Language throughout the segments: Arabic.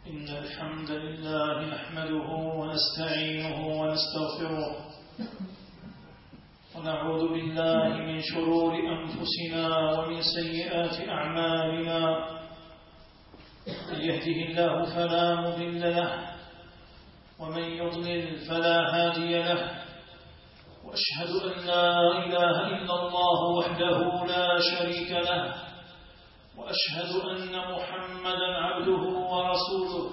إن الحمد لله نحمده ونستعينه ونستغفره ونعوذ بالله من شرور أنفسنا ومن سيئات أعمالنا. من يهده الله فلا مضل له ومن يضلل فلا هادي له، وأشهد أن لا إله إلا الله وحده لا شريك له، وأشهد أن محمدا عبده ورسوله.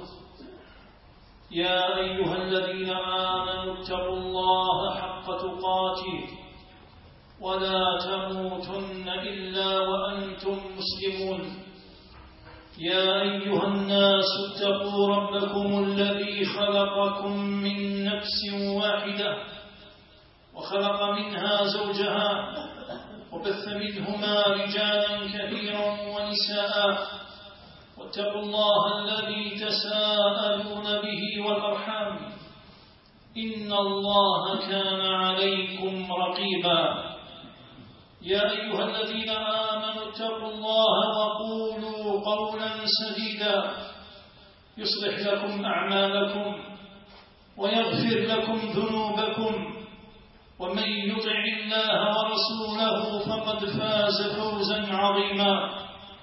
يا أيها الذين آمنوا اتقوا الله حق تقاته ولا تموتن إلا وأنتم مسلمون. يا أيها الناس اتقوا ربكم الذي خلقكم من نفس واحدة وخلق منها زوجها وبث منهما رجالا كثيرا ونساء، واتقوا الله الذي تساءلون به والأرحام إن الله كان عليكم رقيبا. يا أيها الذين آمنوا اتقوا الله وقولوا قولا سديدا يصلح لكم أعمالكم ويغفر لكم ذنوبكم، ومن يطع الله ورسوله فقد فاز فوزا عظيما.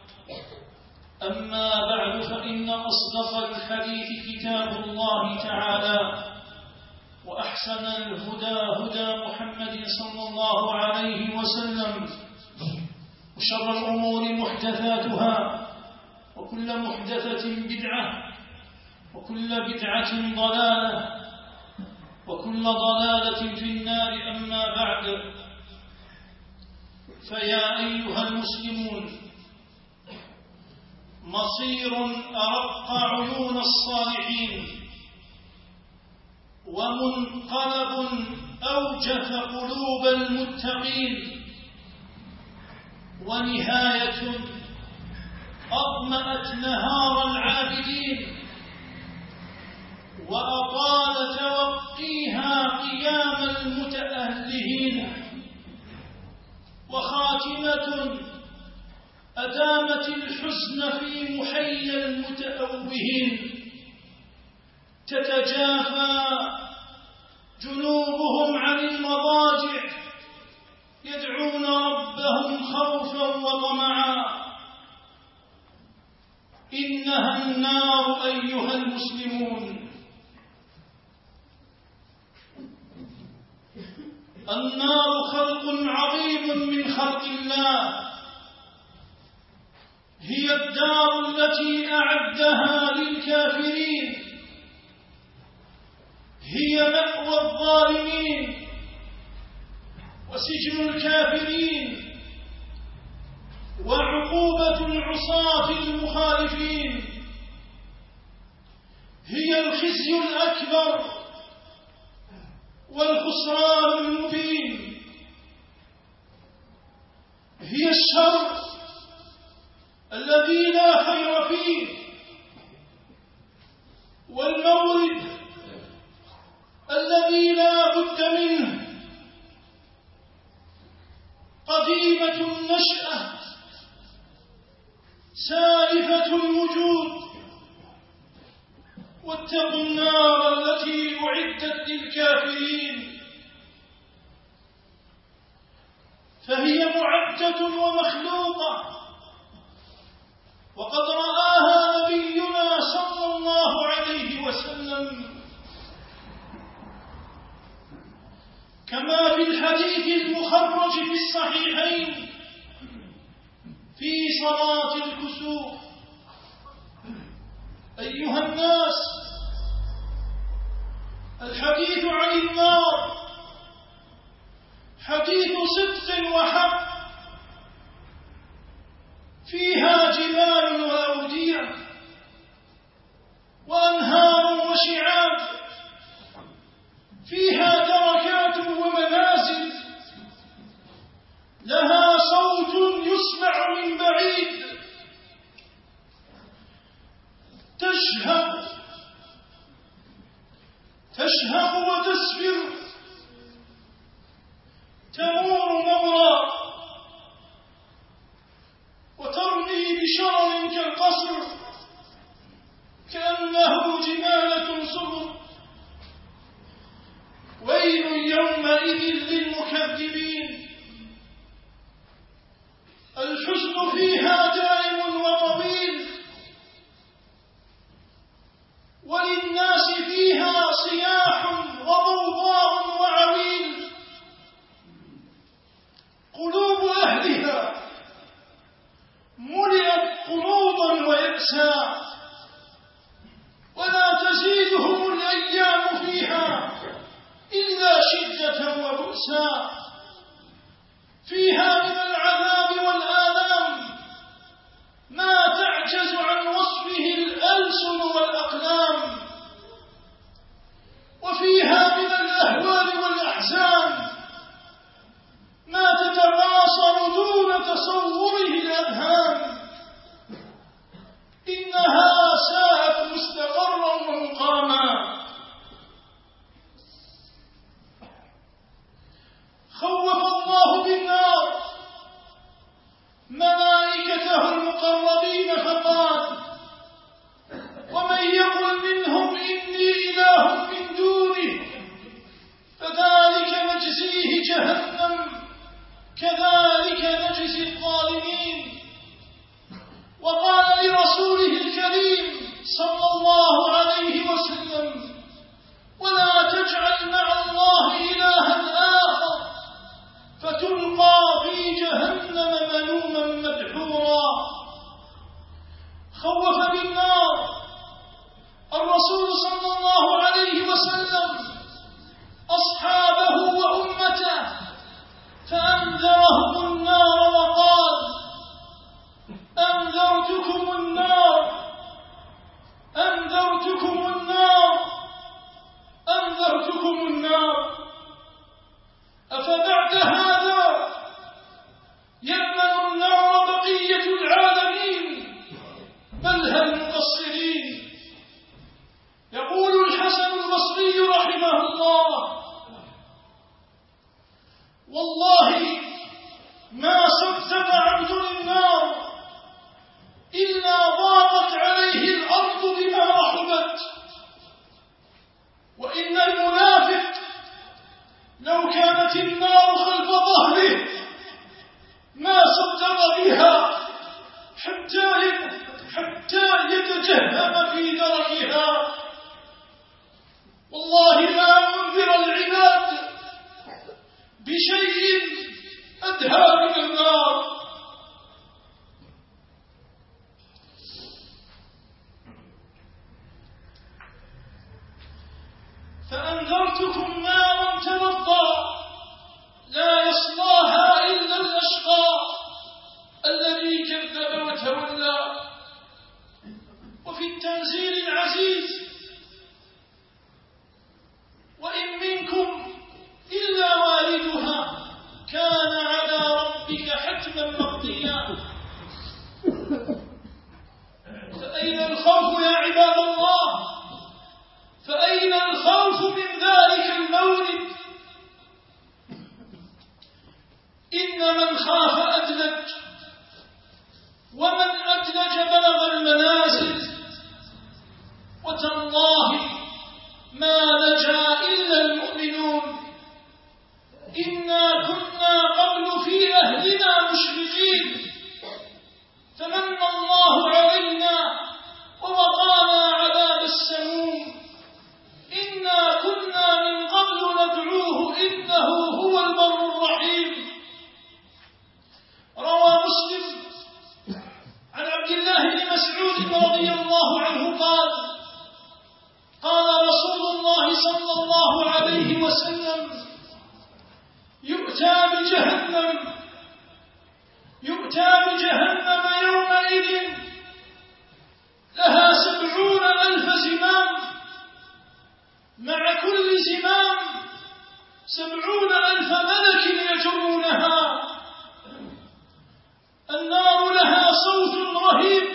أما بعد، فإن أصدق الحديث كتاب الله تعالى، وأحسن الهدى هدى محمد صلى الله عليه وسلم، وشر الأمور محدثاتها، وكل محدثة بدعة، وكل بدعة ضلالة، وكل ضلالة في النار. أما بعد، فيا أيها المسلمون، مصير أرق عيون الصالحين، ومنقلب أوجف قلوب المتقين، ونهاية أضمأت نهار العابدين، وأطال توقيها قيام المتأهلين، وخاتمة أدامت الحزن في محيا المتأوهين. تتجافى جنوبهم عن المضاجع يدعون ربهم خوفا وطمعا. إنها النار أيها المسلمون. النار خلق عظيم من خلق الله، هي الدار التي أعدها للكافرين، هي مأوى الظالمين وسجن الكافرين وعقوبة العصاة المخالفين، هي الخزي الأكبر والخسران المبين، هي الشر الذي لا خير فيه، والمورد الذي لا بد منه. قديمة النشأة سالفة الوجود، واتقوا النار التي أعدت للكافرين، فهي معدة ومخلوقة، وقد رآها نبينا صلى الله عليه وسلم، كما في الحديث المخرج في الصحيحين في صلاة الكسوف. أيها الناس، الحديث عن النار حديث صدق وحق، فيها جبال وأودية وأنهار وشعاب، فيها دركات ومنازل، لها صوت يسمع من بعيد، تشهق وتسفر، تمور مورا وترمي بشرر كالقصر، كأنه جمالة صفر. ويل يومئذ للمكذبين. الحزن فيها دائم وطويل، وللناس فيها صياح وضوضاء وعويل. قلوب أهلها ملئت قنوطا ويأسا، ولا تزيدهم الأيام فيها إلا شدة وبؤسا. فيها من العذاب والآلام ما تعجز عن وصفه الألسن والأقلام، وفيها من الأهوال والأحزان ما تتقاصر دون تصوره الأذهان. إنها ساءت مستقرا ومقاما. خوف الله بالنار ملائكته المقربين فقال: ومن يقل منهم إني إله من دونه فذلك نجزيه جهنم كذلك نجزي الظالمين. وقال لرسوله الكريم صلى الله عليه وسلم: ولا تجعل مع الله إلها آخر فتلقى في جهنم ملوما مدحورا. خوف بالنار الرسول صلى الله عليه وسلم أصحابه وأمته، فأنذرهم النار وقال: أنذرتكم النار أنذرتكم النار أنذرتكم النار. أفبعد هذا يأمن النار بقية العالمين؟ بل هل مقصرين؟ يقول الحسن البصري رحمه الله: والله ما صدق عبد النار إلا ضاقت عليه الأرض بما رحبت. وإن المنافق لو كانت النار خلف ظهره ما صدق بها حتى يتجهم في دركها. والله لا أنذر العباد بشيء أدهى من النار. فأنذرتكم نارا تلظى لا يصلاها إلا الأشقى الذي كذب وتولى. وفي التنزيل العزيز: وإن منكم إلا واردها كان على ربك حتما مقضيا. فأين الخوف يا عباد الله؟ فأين الخوف من ذلك المورد؟ إن من خاف أدلج، ومن أدلج بلغ المنازل. وتالله ما نجا إلا المؤمنون. إنا كنا قبل في أهلنا مشركين فمن الله علينا ووقانا عذاب السموم. إنا كنا من قبل ندعوه إنه هو البر الرحيم. روى مسلم عن عبد الله بن مسعود رضي الله عنه قال: قال رسول الله صلى الله عليه وسلم: يؤتى بجهنم يومئذ لها 70,000 زمام، مع كل زمام 70,000 ملك يجرونها. النار لها صوت رهيب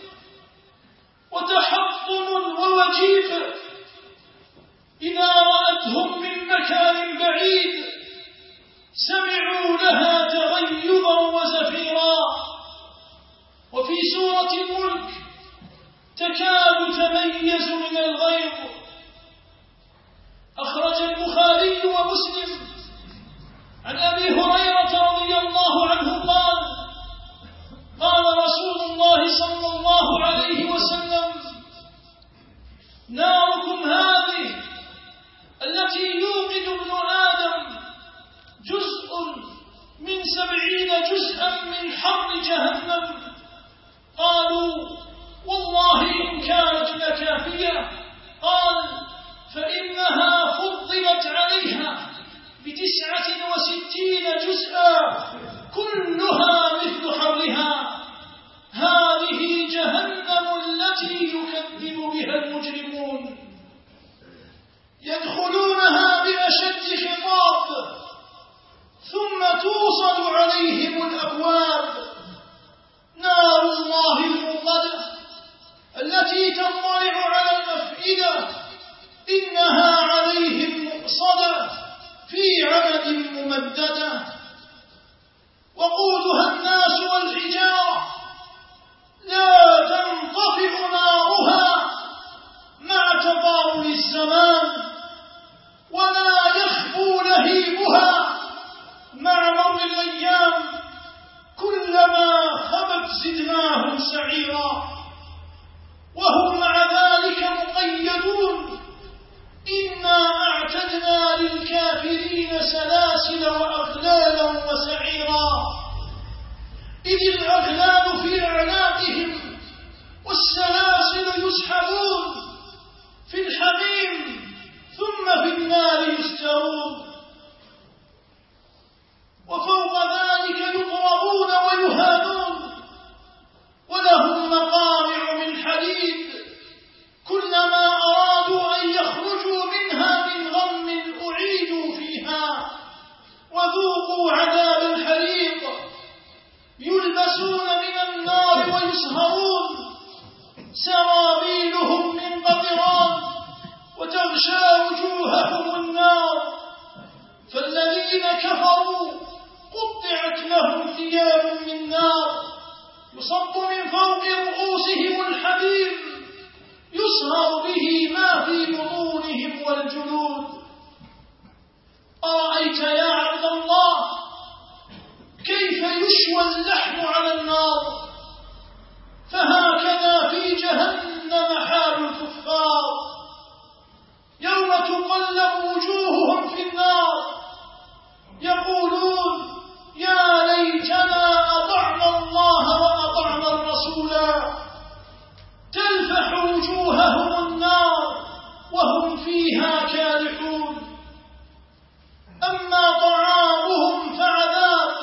وتحطم ووجيف. إذا رأتهم من مكان بعيد سمعوا لها تغيظا وزفيرا. وفي سورة الملك: تكاد تميز أبي هريرة رضي الله عنه قال قال رسول الله صلى الله عليه وسلم ناركم هذه التي يوقد ابن آدم جزء من 70 جزءا من حر جهنم. قالوا والله إن كانت لكافية. قال فإنها فضلت عليها ب69 جزءا كلها مثل حرها. هذه جهنم التي يكذب بها المجرمون يدخلونها بأشد خطاب ثم توصل عليهم الأبواب. نار الله الموقدة التي تطلع على الأفئدة إنها عليهم مؤصدة في عمد ممددة وقودها الناس والحجارة لا تنطفئ نارها مع تطاول الزمان ولا يخفو لهيبها مع مر الأيام. كلما خبت زدناهم سعيرا وهم مع ذلك مقيدون. إنا أعتدنا للكافرين سلاسل وأغلالا وسعيرا إذ الأغلال في أعناقهم والسلاسل يسحبون في الحميم ثم في النار يسجرون وفوق ذلك يضربون ويهانون ولهم مقامع من حديد كلما أرادوا أن يخرجوا منها من غم أعيدوا فيها وذوقوا عذاب الحريق. يلبسون من النار ويسهرون سرابيلهم من قطران وتغشى وجوههم النار. فالذين كفروا قطعت لهم ثياب من نار يصب من فوق رؤوسهم الحميم يصهر به ما في بطونهم والجلود. أرأيت يا عبد الله كيف يشوى اللحم على النار؟ فهكذا في جهنم حال الكفار يوم تقلب وجوههم في النار يقولون يا ليتنا أطعنا الله وأطعنا الرسولا. تلفح وجوههم النار وهم فيها كالحون. أما طعامهم فعذاب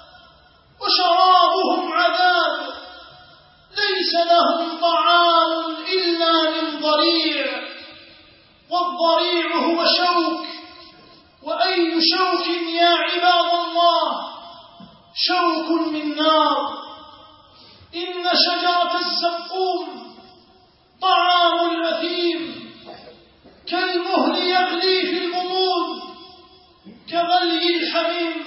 وشرابهم عذاب ليس لهم طعام إلا من ضريع والضريع هو شوك. وأي شوك يا عباد الله؟ شوك من نار. إن شجرة الزقوم طعام الأثيم كالمهل يغلي في البطون كغلي الحميم.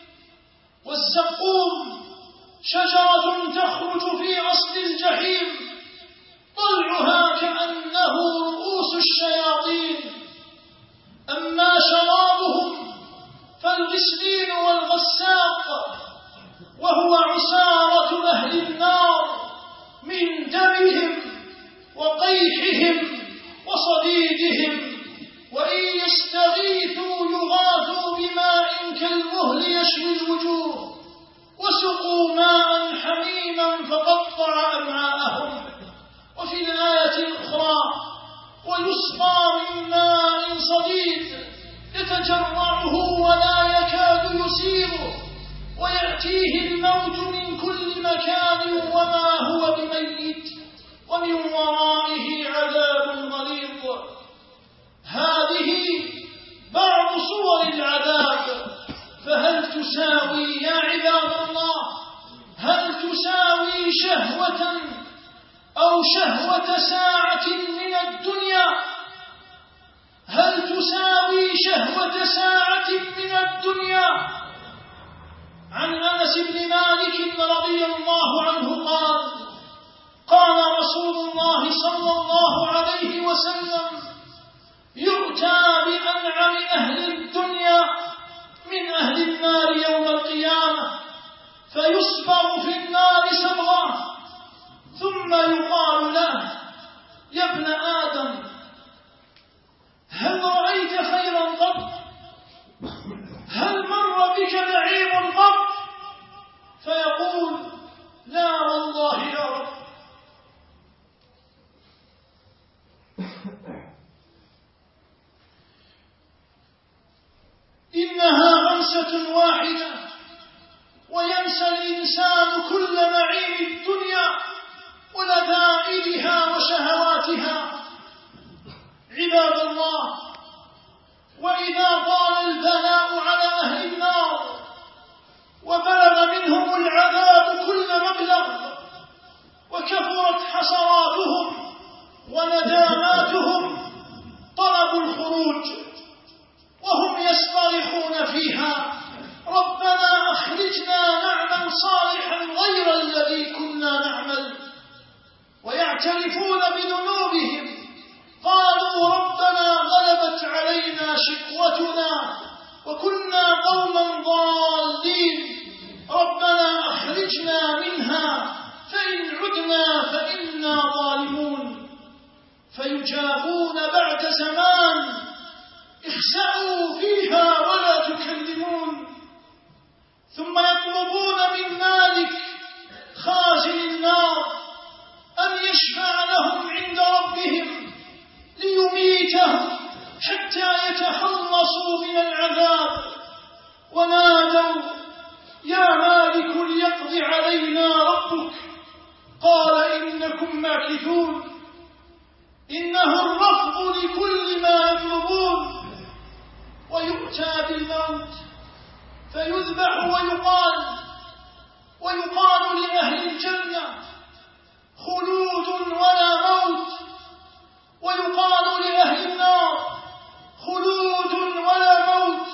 والزقوم شجرة تخرج في أصل الجحيم طلعها كأنه رؤوس الشياطين. أما شرابهم فالغسلين والغساق وهو عسارة أهل النار من دمهم وقيحهم وصديدهم. وإن يستغيثوا يغاثوا بماء كالمهل يشوي الوجوه وسقوا ماء حميما فقطع أمعاءهم. وفي الآية الأخرى ويسقى من ماء صديد يتجرعه ولا يكاد يسيغه ويأتيه الموت من كل مكان وما هو بميت ومن ورائه عذاب غليظ. هذه بعض صور العذاب. فهل تساوي يا عباد الله هل تساوي شهوة أو شهوة ساعة من الدنيا؟ هل تساوي شهوة ساعة من الدنيا؟ عن أنس بن مالك رضي الله عنه قال قال رسول الله صلى الله عليه وسلم يؤتى بأنعم أهل الدنيا من أهل النار يقال له: يا ابن آدم، هل رأيت خيرا قط؟ هل مر بك نعيم قط؟ فيقول: لا والله يا رب. إنها غمسة واحدة وينسى الإنسان كل نعيم الدنيا ولذائذها وشهواتها. عباد الله، وإذا طال البلاء على أهل النار وبلغ منهم العذاب كل مبلغ وكثرت حسراتهم ونداماتهم، طلبوا الخروج وهم يصطرخون فيها: ربنا أخرجنا نعمل صالحا غير الذي كنا نعمل. ويعترفون بذنوبهم، قالوا: ربنا غلبت علينا شقوتنا وكنا قوما ضالين، ربنا أخرجنا منها فإن عدنا فإنا ظالمون. فيجابون بعد زمان: اخسأوا فيها ولا تكلمون. ثم يطلبون من مالك خازن النار أن يشفع لهم عند ربهم ليميتهم حتى يتخلصوا من العذاب. ونادوا: يا مالك ليقض علينا ربك. قال: إنكم ماكثون. إنه الرفض لكل ما يطلبون. ويؤتى بالموت فيذبح ويقال لأهل الجنة: خلود ولا موت، ويقال لأهل النار: خلود ولا موت.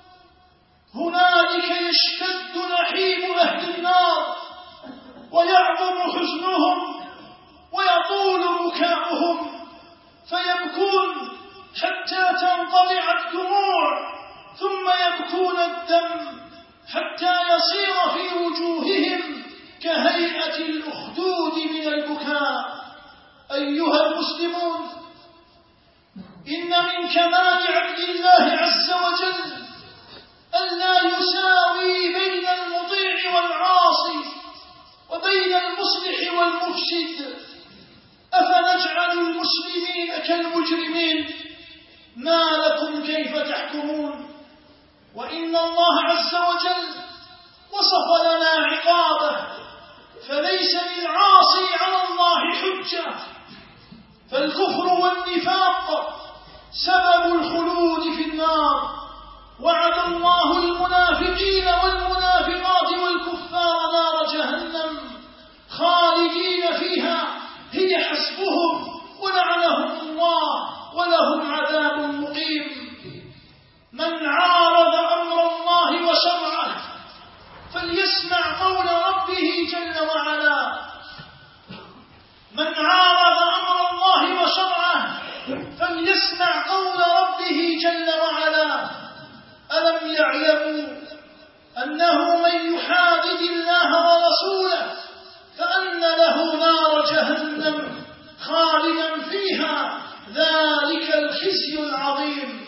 هنالك يشتد نحيب أهل النار ويعظم حزنهم ويطول بكاؤهم، فيبكون حتى تنقطع الدموع، ثم يبكون الدم حتى يصير في وجوههم كهيئة الأخدود من البكاء. أيها المسلمون، إن من كمال عدل الله عز وجل ألا يساوي بين المطيع والعاصي وبين المصلح والمفسد. أفنجعل المسلمين كالمجرمين؟ ما لكم كيف تحكمون؟ وإن الله عز وجل وصف لنا عقابه، فليس للعاصي على الله حجة، فالكفر والنفاق سبب الخلود في النار. وعد الله المنافقين والمنافقات والكفار نار جهنم خالدين فيها هي حسبهم ولعنهم الله ولهم عذاب مقيم. من عارض أمر الله وشرعه فليسمع قول ربه جل وعلا. من عارض أمر الله وشرعه فليسمع قول ربه جل وعلا: ألم يعلموا أنه من يحادد الله ورسوله فأن له نار جهنم خالدا فيها، ذلك الخزي العظيم.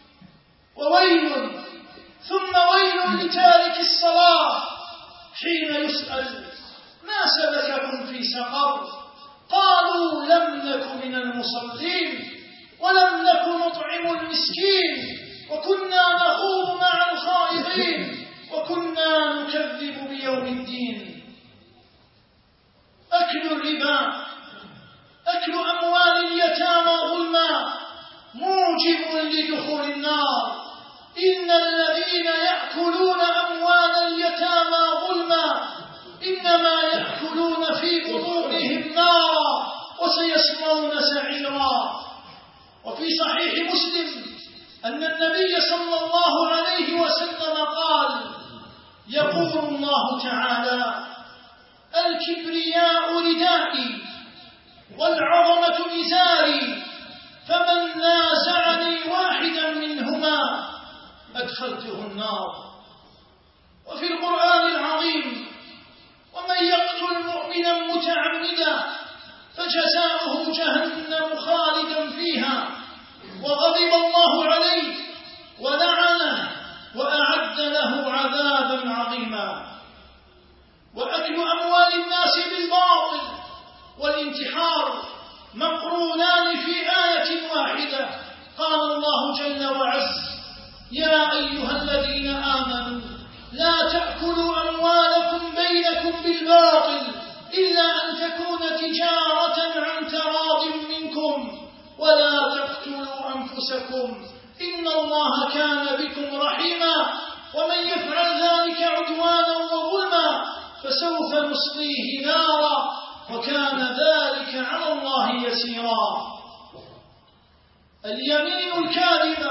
وويل ثم ويل لتارك الصلاة حين يسأل: ما سلككم في سقر؟ قالوا: لم نك من المصلين ولم نك نطعم المسكين وكنا نخوض مع الخائضين وكنا نكذب بيوم الدين. أكل الربا، أكل أموال اليتامى ظلما موجب لدخول النار. إن الذين يأكلون أموال اليتامى ظلما إنما يأكلون في بطونهم نارا وسيصلون سعيرا. وفي صحيح مسلم أن النبي صلى الله عليه وسلم قال: يقول الله تعالى: الكبرياء ردائي والعظمة إزاري، فمن نازعني واحدا منهما أدخلته النار. وفي القرآن العظيم: ومن يقتل مؤمنا متعمدا جزاؤه جهنم خالدا فيها وغضب الله عليه ولعنه وأعد له عذابا عظيما. وأكل أموال الناس بالباطل والانتحار مقرونان في آية واحدة. قال الله جل وعز: يا أيها الذين آمنوا لا تأكلوا أموالكم بينكم بالباطل إلا أن تكون تجارة عن تراض منكم ولا تقتلوا أنفسكم إن الله كان بكم رحيما ومن يفعل ذلك عدوانا وظلما فسوف نصليه نارا وكان ذلك على الله يسيرا. اليمين الكاذبة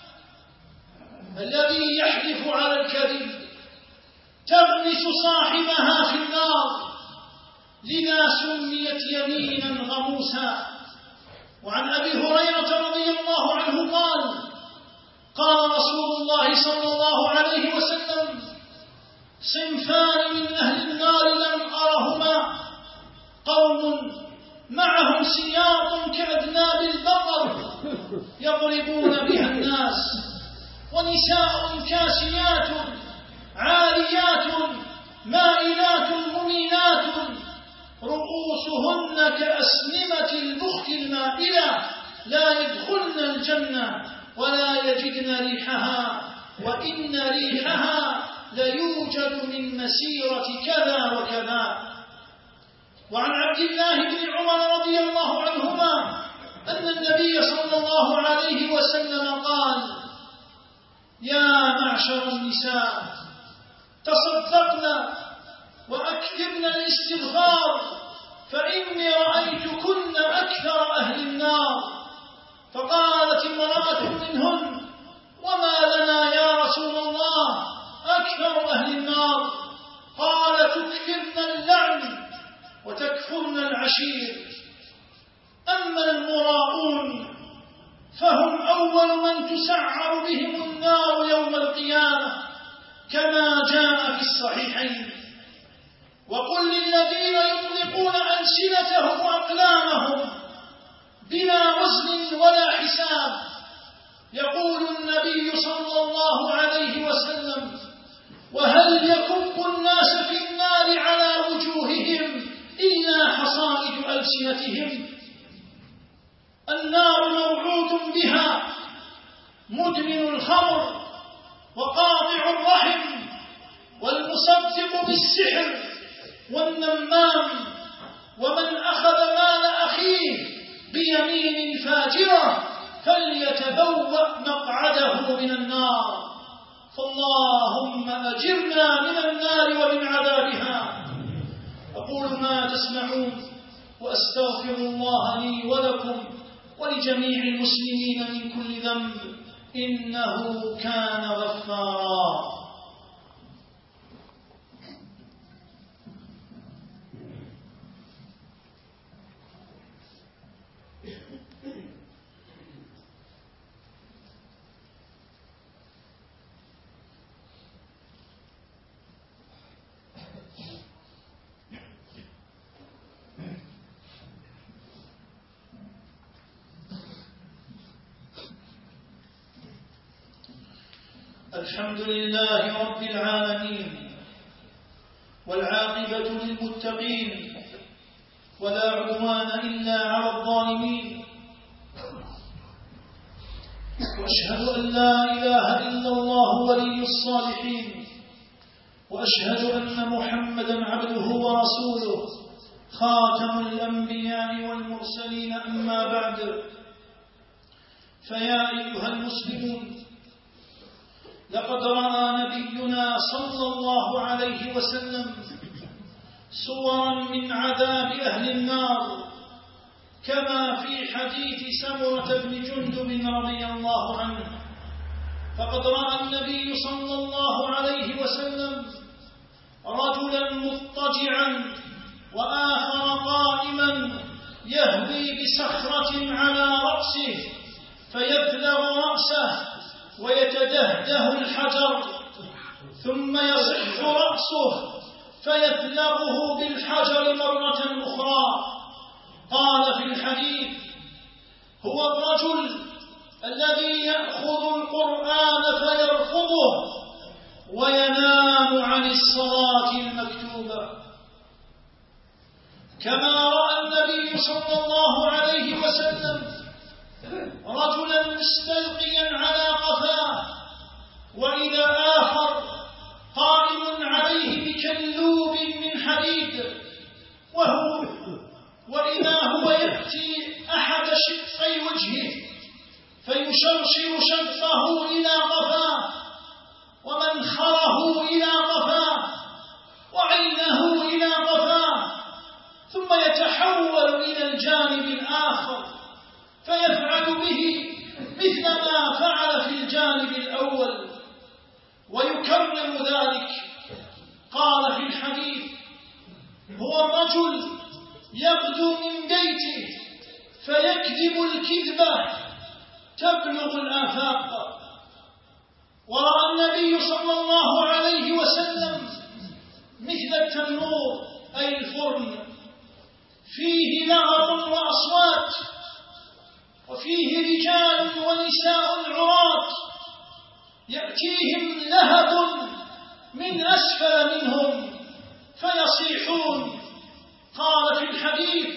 الذي يحلف على الكذب تغمس صاحبها في النار، لذا سميت يمينا غموسا. وعن أبي هريرة رضي الله عنه قال: قال رسول الله صلى الله عليه وسلم: صنفان من أهل النار لم أرهما، قوم معهم سياط كأذناب البقر يضربون بها الناس، ونساء كاسيات عاريات مائلات مميلات رؤوسهن كأسنمة البخت المائلة لا يدخلن الجنة ولا يجدن ريحها وإن ريحها ليوجد من مسيرة كذا وكذا. وعن عبد الله بن عمر رضي الله عنهما أن النبي صلى الله عليه وسلم قال: يا معشر النساء تصدقن وأكثرن الاستغفار فإني رأيتكن أكثر أهل النار. فقالت امرأة منهن: وما لنا يا رسول الله أكثر أهل النار؟ قال: تكثرن اللعن وتكفرن العشير. أما المراؤون فهم أول من تسعر بهم النار يوم القيامة كما جاء في الصحيحين. وقل للذين يطلقون ألسنتهم وأقلامهم بلا وزن ولا حساب، يقول النبي صلى الله عليه وسلم: وهل يكب الناس في النار على وجوههم إلا حصائد ألسنتهم؟ النار موعود بها مدمن الخمر وقاطع الرحم والمصدق بالسحر والنمام ومن أخذ مال أخيه بيمين فاجرة فليتبوأ مقعده من النار. فاللهم أجرنا من النار ومن عذابها. أقول ما تسمعون وأستغفر الله لي ولكم ولجميع المسلمين من كل ذنب إنه كان غفارا. الحمد لله رب العالمين والعاقبة للمتقين ولا عدوان إلا على الظالمين، وأشهد أن لا إله إلا الله ولي الصالحين، وأشهد أن محمدا عبده ورسوله خاتم الأنبياء والمرسلين. أما بعد، فيا أيها المسلمون، لقد رأى نبينا صلى الله عليه وسلم صورا من عذاب أهل النار كما في حديث سمرة بن جندب رضي الله عنه. فقد رأى النبي صلى الله عليه وسلم رجلا مضطجعا وآخر قائما يهوي بصخرة على رأسه فيبلغ رأسه ويتدهده الحجر ثم يصح رأسه فيبلغه بالحجر مرة أخرى. قال الرجل الذي يأخذ القرآن فيرفضه وينام عن الصلاة المكتوبة. كما رأى النبي صلى الله عليه وسلم رجلا مستلقيا على قفاه وإذا آخر قائم عليه بكلوب من حديد، وإذا هو يأتي أحد شقي وجهه فيشرشر شقه إلى قفاه ومنخره إلى قفاه وعينه إلى قفاه، ثم يتحول إلى الجانب الآخر فيفعل به مثل ما فعل في الجانب الأول ويكرر ذلك. قال في الحديث: هو الرجل يغدو من بيته فيكذب الكذبة تبلغ الآفاق. ورأى النبي صلى الله عليه وسلم مثل التنور أي الفرن فيه لغط وأصوات وفيه رجال ونساء عراة يأتيهم لهب من أسفل منهم فيصيحون. قال في الحديث: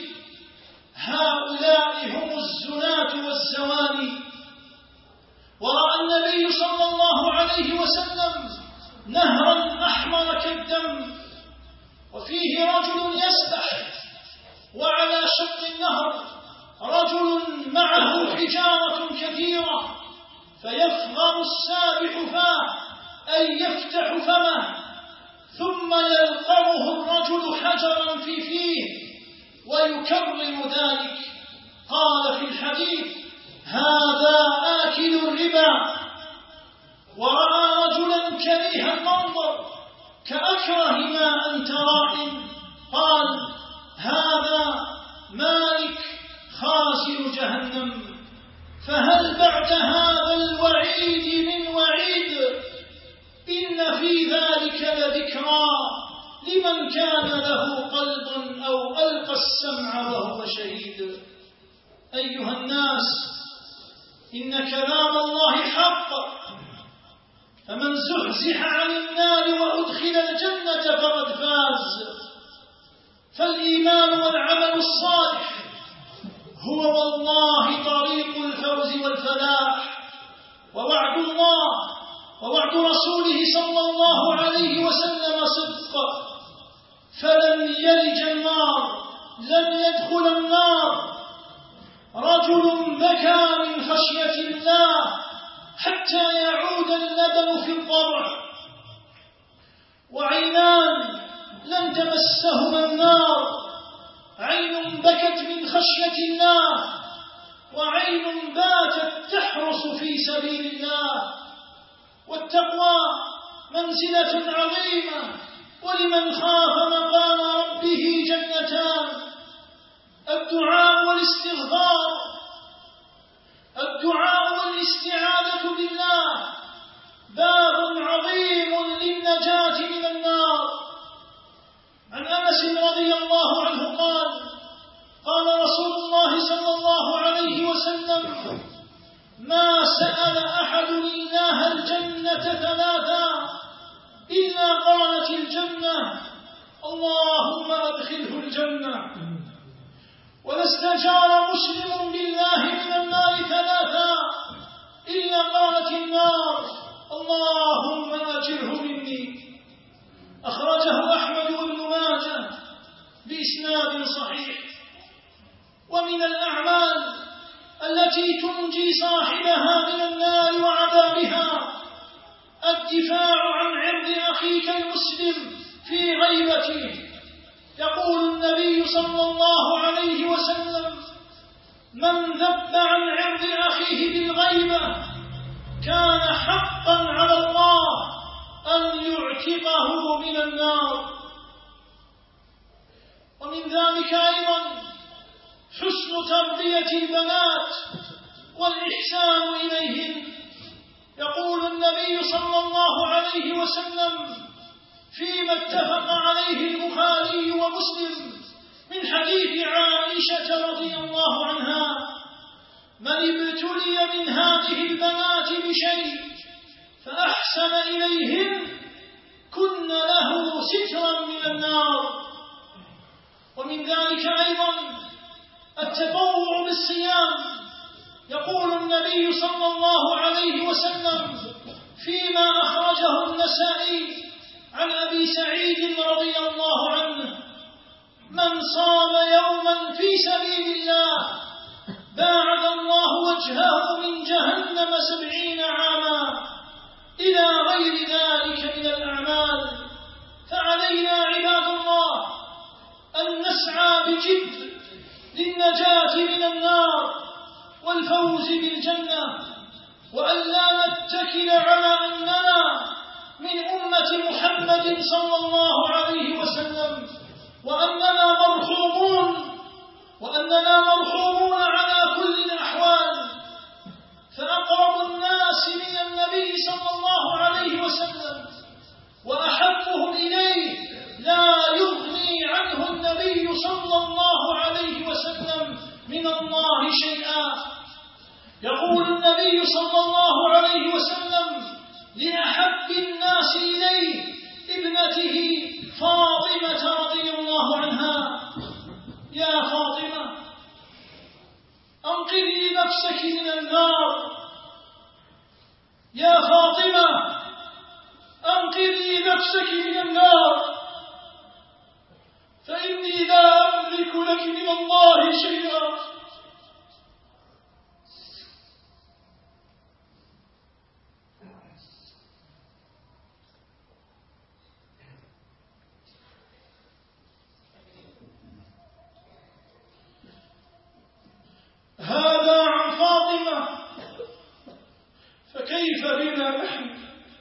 هؤلاء هم الزناة والزواني. ورأى النبي صلى الله عليه وسلم نهرا أحمر كالدم وفيه رجل يسبح، وعلى شط النهر رجل معه حجارة كثيرة فيفغر السابح فاه أي يفتح فمه ثم يلقمه الرجل حجرا في فيه ويكرر ذلك. قال في الحديث: هذا آكل الربا. ورأى رجلا كريه المنظر كأكره ما أنت رائم، قال: هذا مالك خازن جهنم. فهل بعد هذا الوعيد من وعيد؟ إن في ذلك لذكرى لمن كان له قلب أو ألقى السمع وهو شهيد. أيها الناس، إن كلام الله حق، فمن زحزح عن النار وأدخل الجنة فقد فاز. فالإيمان والعمل الصالح هو والله طريق الفوز والفلاح. ووعد الله ووعد رسوله صلى الله عليه وسلم صدق، فلن يلج النار، لن يدخل النار رجل بكى من خشية الله حتى يعود اللبن في الضرع، وعينان لن تمسهما النار، عين بكت من خشية الله وعين باتت تحرس في سبيل الله. والتقوى منزلة عظيمة، ولمن خاف مقام ربه جنتان: الدعاء والاستعاذة بالله باب عظيم للنجاة من النار. عن أنس رضي الله عنه قال: قال رسول الله صلى الله عليه وسلم: ما سأل أحد الله الجنة ثلاثا إلا قالت الجنة: اللهم أدخله الجنة. ولا استجار مسلم بالله من النار ثلاثا إلا قالت النار: اللهم أجره مني. أخرجه أحمد بن ماجه بإسناد صحيح. ومن الأعمال التي تنجي صاحبها من النار وعذابها الدفاع عن عرض أخيك المسلم في غيبته. يقول النبي صلى الله عليه وسلم: من ذب عن عرض أخيه بالغيبة كان حقا على الله أن يعتقه من النار. ومن ذلك أيضا حسن تربية البنات والإحسان إليهن. يقول النبي صلى الله عليه وسلم فيما اتفق عليه البخاري ومسلم من حديث عائشة رضي الله عنها: من من هذه البنات بشيء فأحسن إليهن كن له سترا من النار. ومن ذلك أيضا التطوع بالصيام. يقول النبي صلى الله عليه وسلم فيما أخرجه النسائي عن أبي سعيد رضي الله عنه: من صام يوما في سبيل الله باعد الله وجهه من جهنم 70 عاما إلى غير ذلك من الأعمال. فعلينا عباد الله أن نسعى بجد للنجاة من النار والفوز بالجنة، وأن لا نتكل على أننا من أمة محمد صلى الله عليه وسلم وأننا مرحومون على كل الأحوال. فأقرب الناس من النبي صلى الله عليه وسلم وأحبهم إليه لا يغني عنه النبي صلى الله عليه وسلم من الله شيئا. يقول النبي صلى الله عليه وسلم لأحب الناس إليه ابنته فاطمة رضي الله عنها: يا فاطمة أنقذي نفسك من النار، يا فاطمة أنقذي نفسك من النار، فإني لا أملك لك من الله شيئا. هذا عن فاطمة، فكيف بنا نحن؟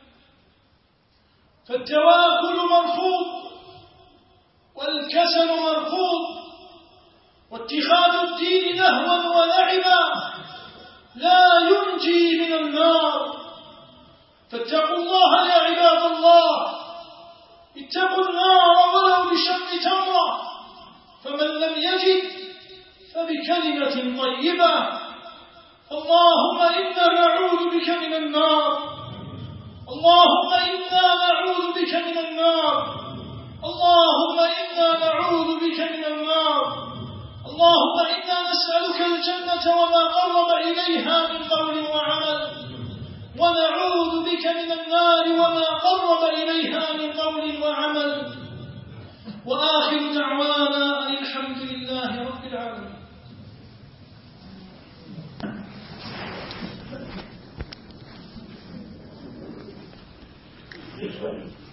فالتواكل مرفوض، والكسل مرفوض، واتخاذ الدين لهوا ولعبا لا ينجي من النار. فاتقوا الله يا عباد الله، اتقوا النار ولو بشق تمرة، فمن لم يجد فبكلمة طيبة. اللهم إنا نعوذ بك من النار، اللهم إنا نعوذ بك من النار، اللهم إنا نعوذ بك من النار، اللهم إنا نسألك الجنة وما قرب إليها من قول وعمل، ونعوذ بك من النار وما قرب إليها من قول وعمل. وآخر دعوانا أن الحمد لله رب العالمين.